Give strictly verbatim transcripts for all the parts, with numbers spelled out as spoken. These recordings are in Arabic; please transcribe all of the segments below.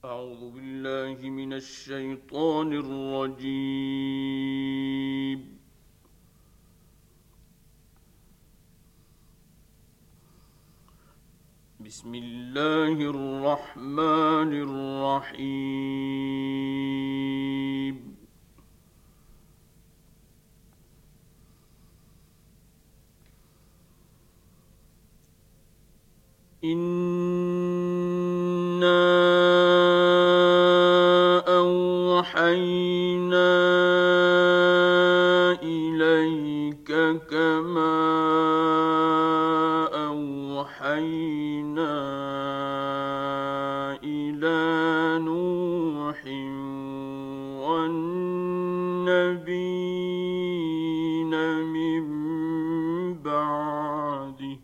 أعوذ بالله من الشيطان الرجيم. بسم الله الرحمن الرحيم. إنا أوحينا إليك كما أوحينا إلى نوح والنبيين من بعده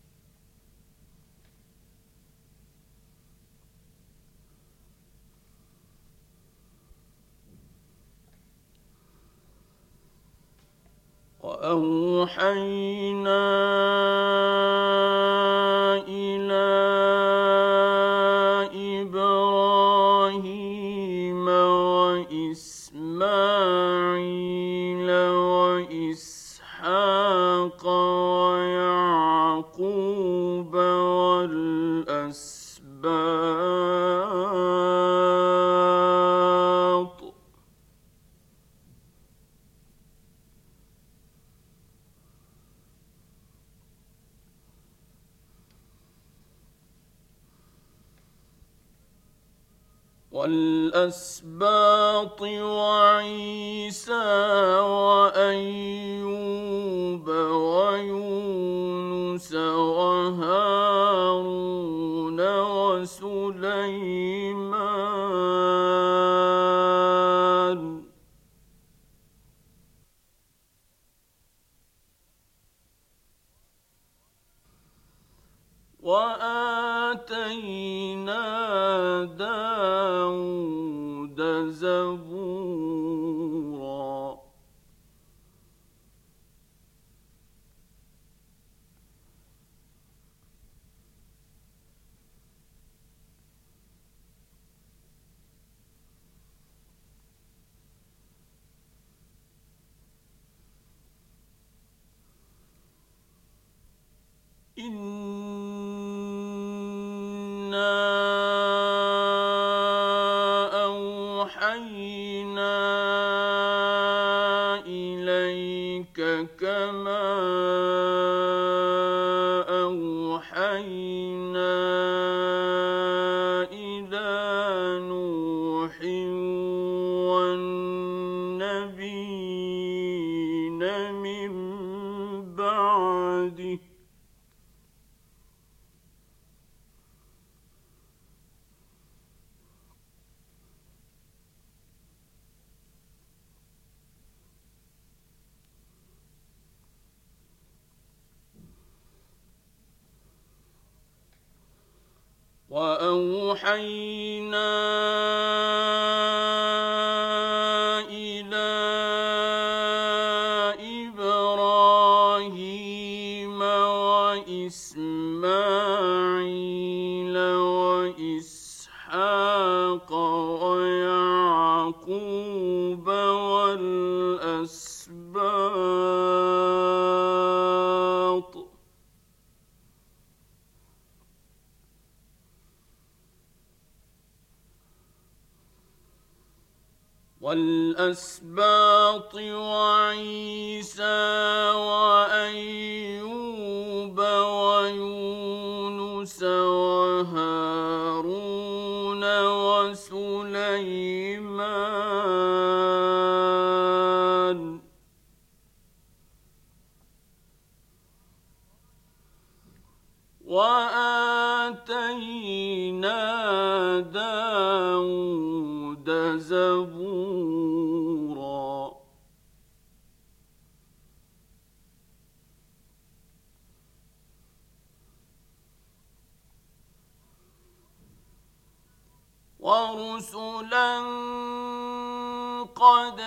وأوحينا إلى إبراهيم وإسماعيل وإسحاق ويعقوب والأسباط والأسباط وعيسى وأيوب ويونس وهارون وسليمان وآتينا داود زبورا. إنا أوحينا إليك كما أوحينا إلى نوح والنبيين من بعده وأوحينا إلى إبراهيم وإسماعيل وإسحاق ويعقوب والأسباط والأسباط وعيسى وأيوب ويونس وهارون وسليمان وآتينا داود زبورا. ورسلا قد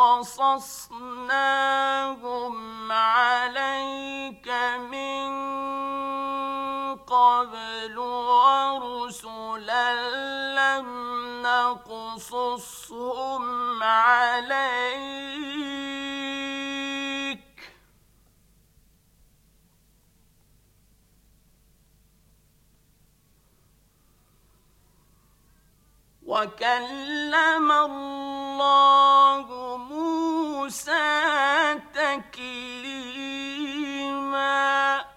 قصصناهم عليك من قبل ورسلا لم نقصصهم عليك وكلم الله موسى تكليما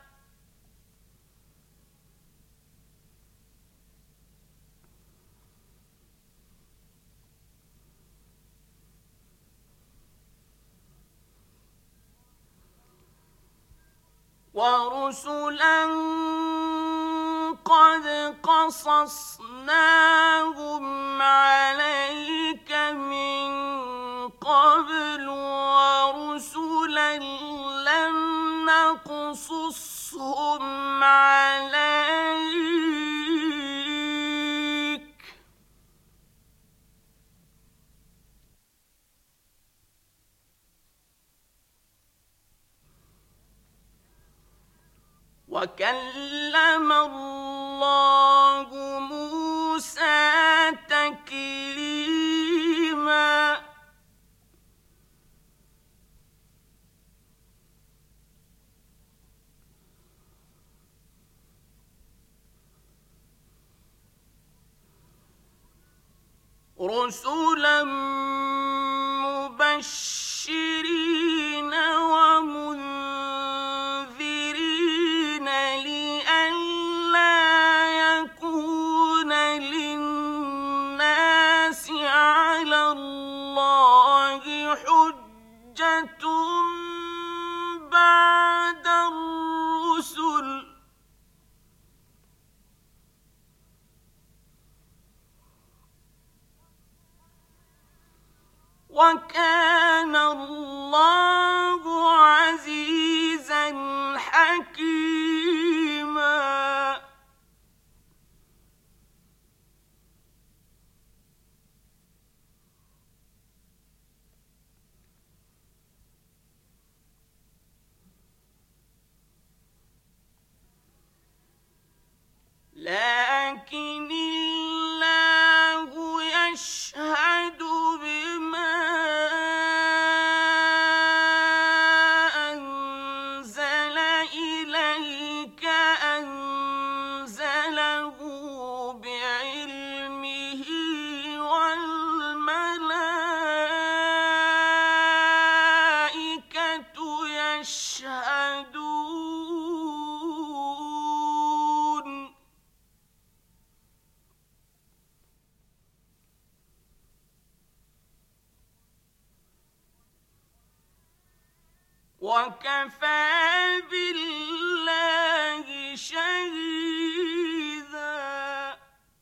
ورسلا قد قصصناهم عليك من قبل ورسلا لم نقصصهم عليك وكلم الله موسى تكليما رسلا مبشرين ومنذرين لئلا يكون للناس على الله حجة بعد الرسل وكان الله عزيزا حكيما لكن الله يشهد بما أنزل إليك أنزله بعلمه والملائكة يشهدون وكفى بالله شهيدا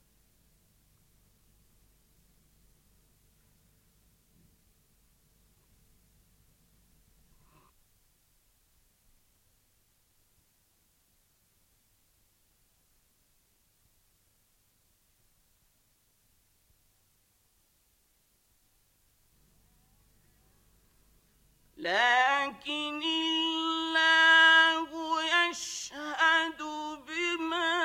لكن الله يشهد بما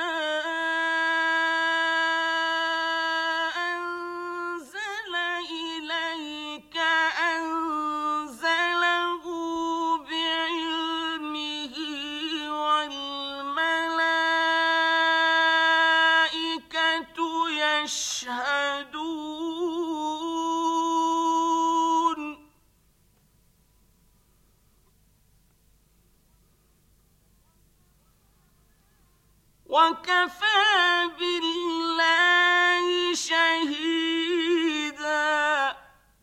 أنزل إليك أنزله بعلمه والملائكة يشهدون وكفى بالله شهيدا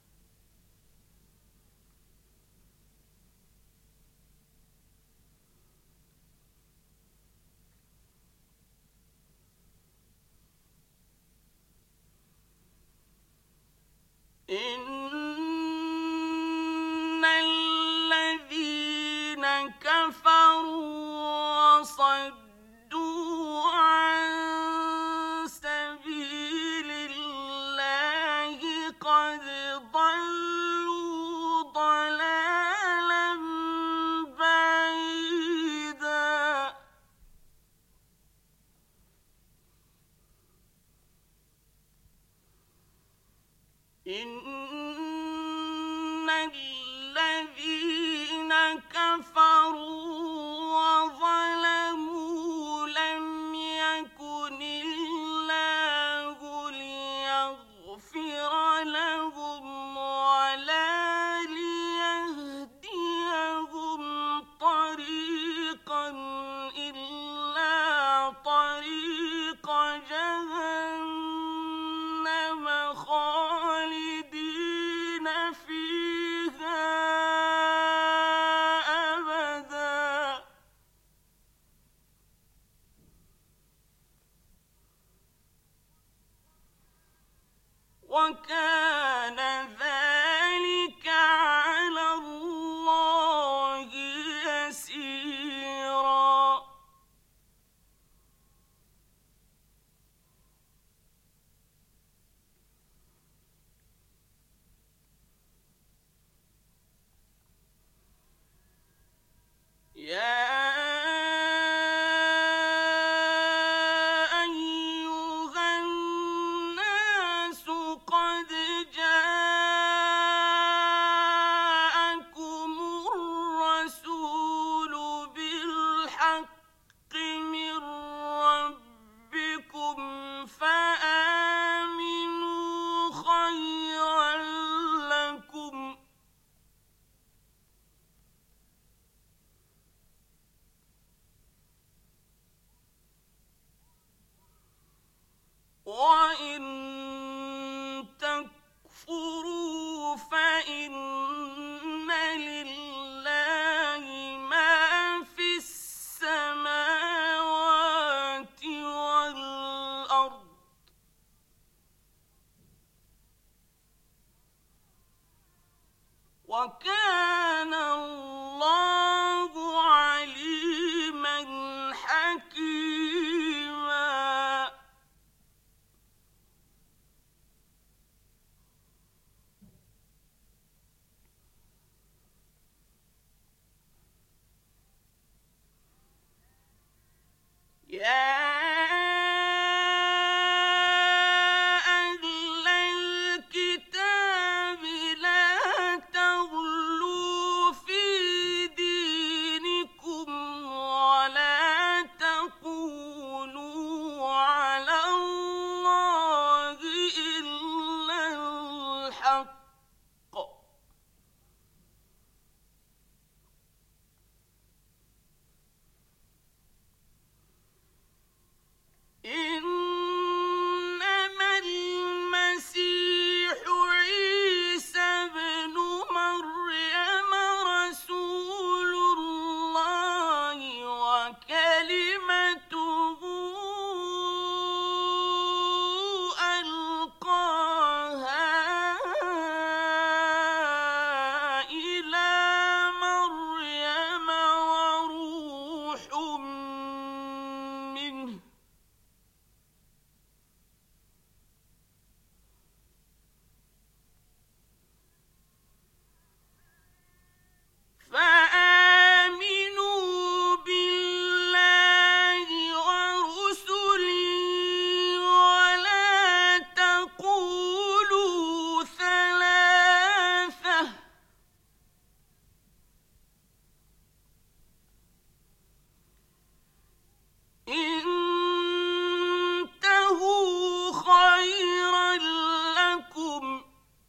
إن الذين كفروا وصدوا عن سبيل الله قد ضلوا ضلالا بعيدا إن الذين كفروا وظلموا لم يكن الله ليغفر لهم ولا ليهديهم طريقا إلا طريق جهنم خالدين فيها أبدا وكان ذلك على الله يسيرا يا أيها الناس قد جاءكم الرسول بالحق من ربكم فآمنوا خيرا لكم وإن تكفروا فإن لله ما في السماوات والأرض وكان الله عليما حكيما يا أهل الكتاب لا تغلوا في دينكم ولا تقولوا على الله إلا الحق إنما المسيح عيسى ابن مريم رسول الله وكلمته ألقاها إلى مريم وروح منه فآمنوا بالله ورسله ولا تقولوا ثلاثة انتهوا خيرا لكم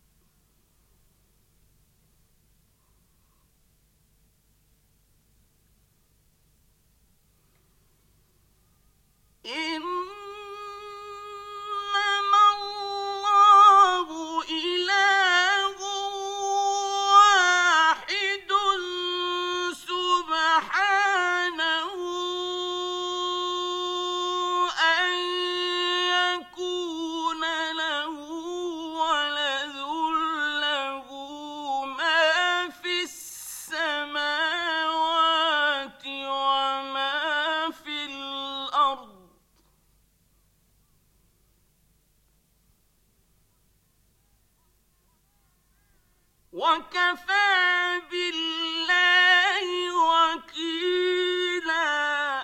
إنما الله إله واحد سبحانه أن يكون له ولد له ما في السماوات وما في الأرض وكفى بالله وكيلا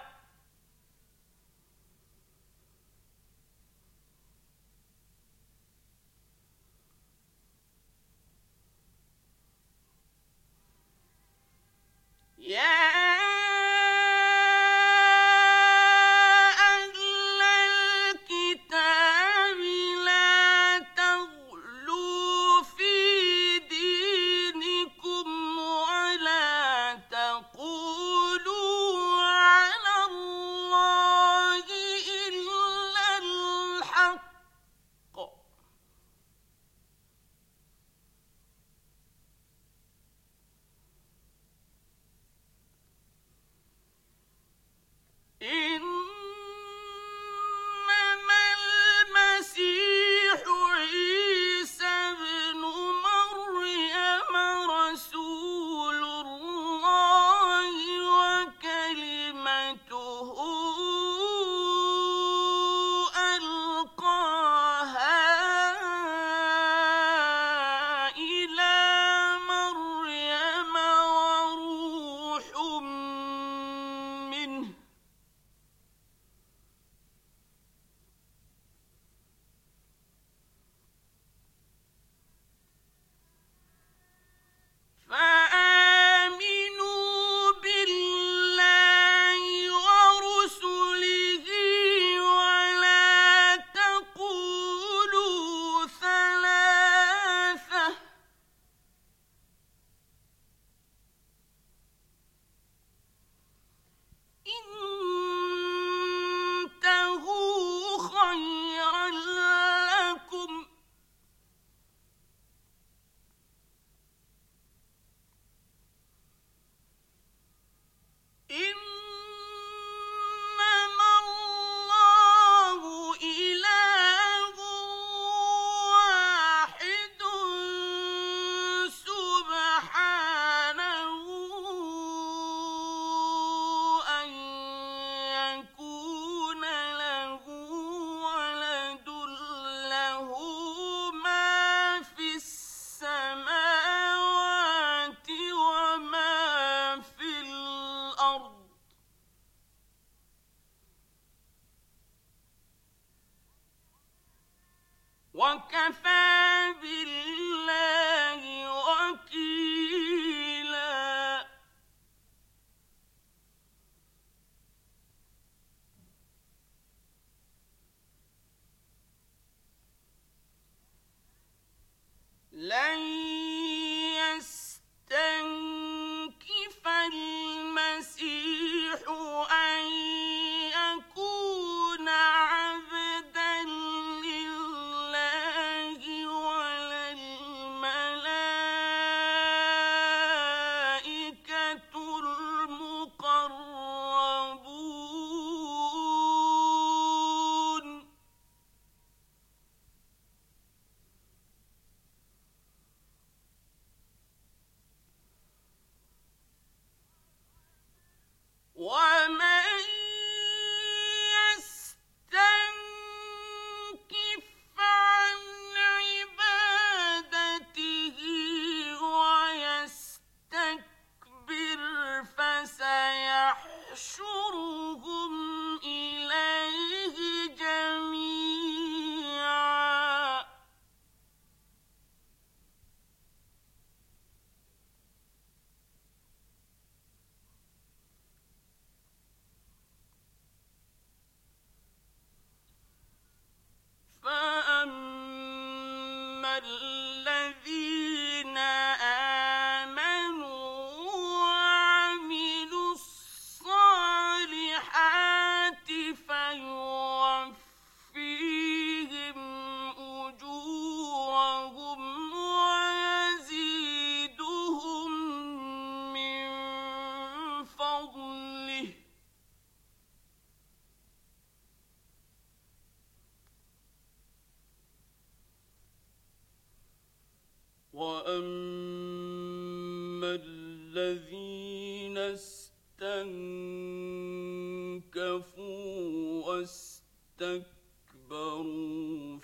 وكفى بالله وكيلا. لن يستنكف المسيح أن يكون عبدا لله ولا الملائكة المقربون. ومن يستنكف عن عبادته ويستكبر فسيحشرهم إليه جميعا. فأما الذين آمنوا وعملوا الصالحات فيوفيهم أجورهم ويزيدهم من فضله. وأما الذين استنكفوا واستكبروا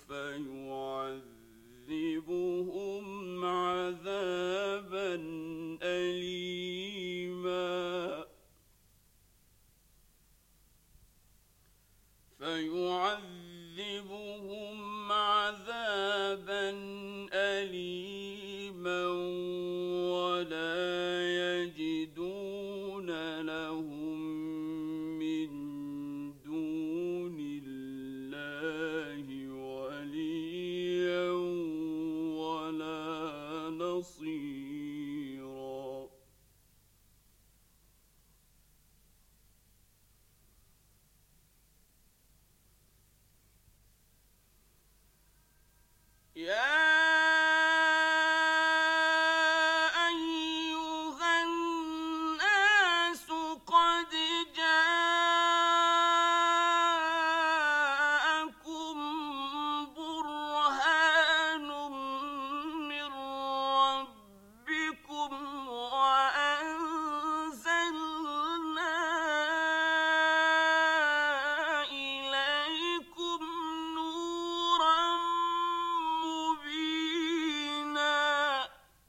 فيعذبهم عذابا أليما فيعذبهم عذابا أليما ولا يجدون لهم من دون الله وليا ولا نصيرا. يا أيها الناس قد جاءكم برهان من ربكم وأنزلنا إليكم نورا مبينا.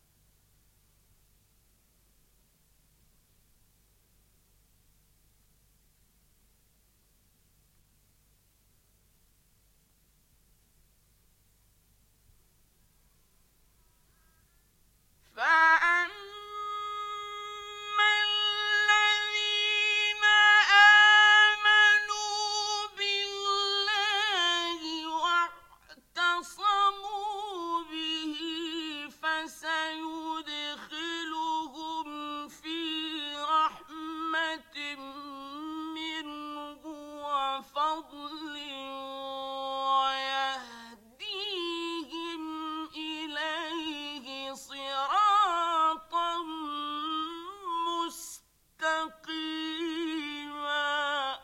فأما الذين آمنوا بالله واعتصموا به فسيدخلهم في رحمة منه وفضل ويهديهم إليه صراطا مستقيما.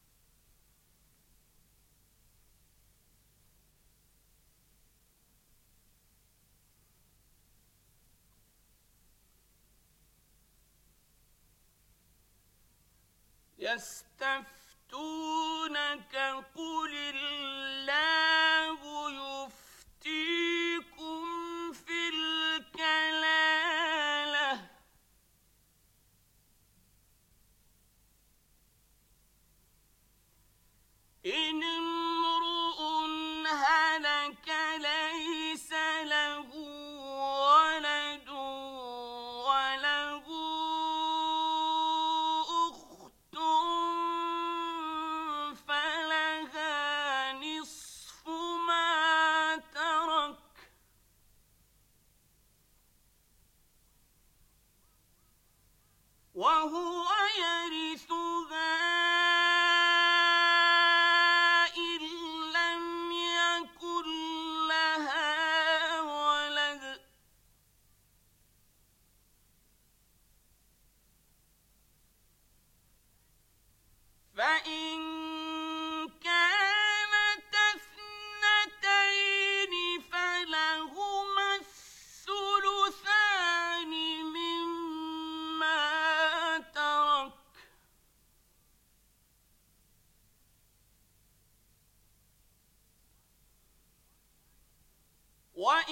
يستفتونك قل الله يفتيكم في الكلالة إن امرؤ هلك ليس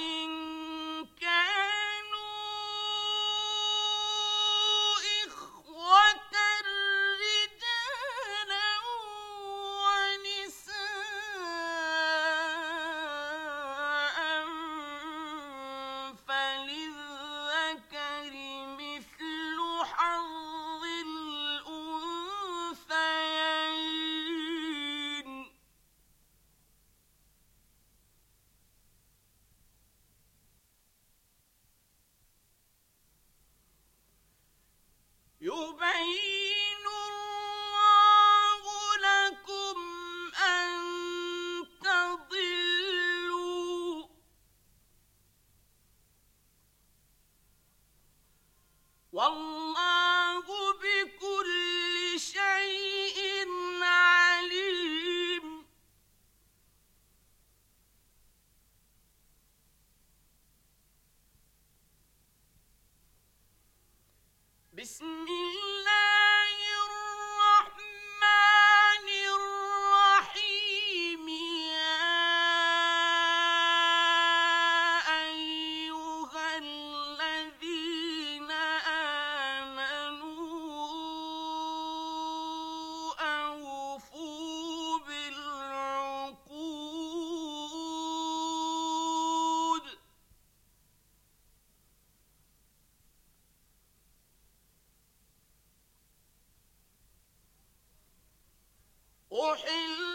وإن كانوا إخوة رجالا ونساء فللذكر مثل حظ الأنثيين يبين الله لكم أن تضلوا والله بكل شيء عليم. بسم الله الرحمن الرحيم يا أيها الذين آمنوا أوفوا بالعقود أحل